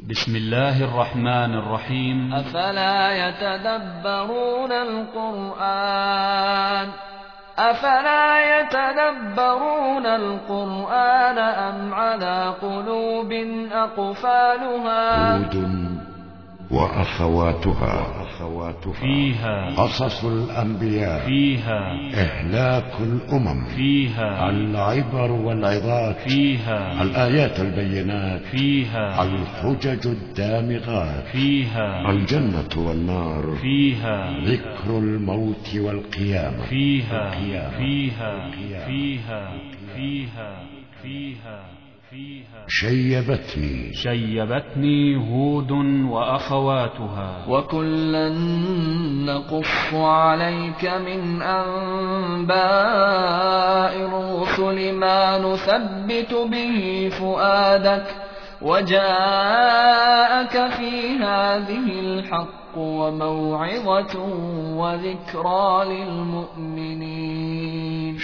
بسم الله الرحمن الرحيم. أفلا يتدبرون القرآن أم على قلوب أقفالها هود وأخواتها فيها قصص الأنبياء، فيها إهلاك الأمم، فيها العبر والعظات، فيها الآيات البينات، فيها الحجج الدامغات، فيها الجنة والنار، فيها ذكر الموت والقيامة، فيها فيها فيها فيها فيها فيها شيبتني هود وأخواتها. وكلا نقص عليك من أنباء الرسل ما نثبت به فؤادك وجاءك في هذه الحق وموعظة وذكرى للمؤمنين.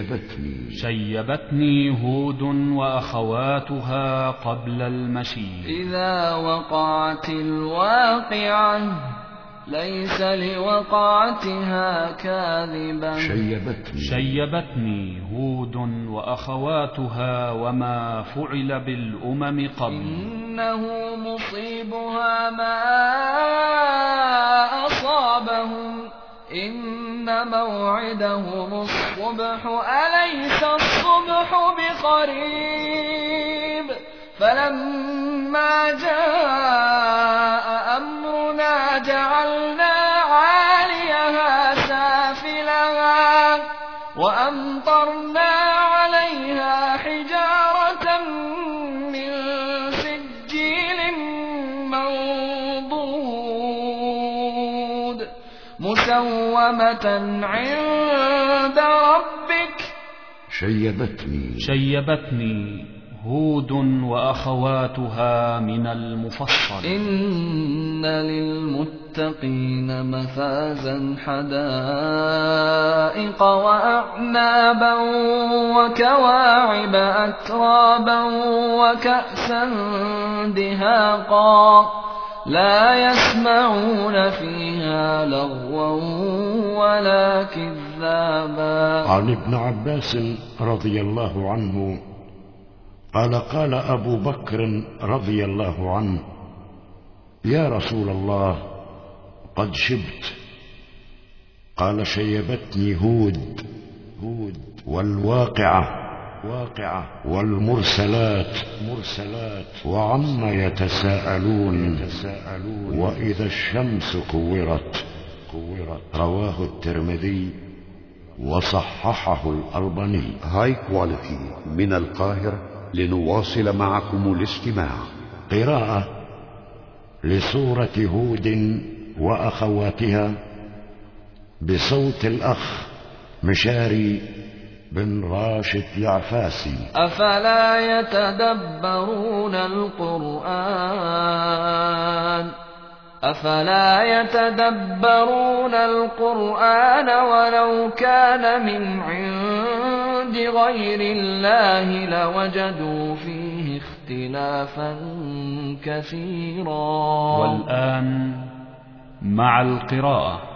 شيبتني هود وأخواتها قبل المشي. إذا وقعت الواقعة ليس لوقعتها كاذبة. شيبتني هود وأخواتها وما فعل بالأمم قبل. إنه مصيبها ما أصابهم إن موعدهم الصبح أليس الصبح بقريب. فلما جاء أمرنا جعلنا عاليها سافلها وأمطرنا عليها حجارة من سجيل منضود مسومة عند ربك. شيبتني هود وأخواتها من المفصل. إن للمتقين مفازا حدائق وأعنابا وكواعب أترابا وكأسا دهاقا لا يسمعون فيها لغوا ولا كذابا. عن ابن عباس رضي الله عنه قال أبو بكر رضي الله عنه: يا رسول الله قد شبت. قال: شيبتني هود والواقعة والمرسلات وعما يتساءلون وإذا الشمس كورت. رواه الترمذي وصححه الألباني. هاي كواليتي من القاهرة لنواصل معكم الاستماع. قراءة لسورة هود وأخواتها بصوت الأخ مشاري بن راشد العفاسي. أفلا يتدبرون القرآن ولو كان من عند غير الله لوجدوا فيه اختلافا كثيرا. والآن مع القراءة.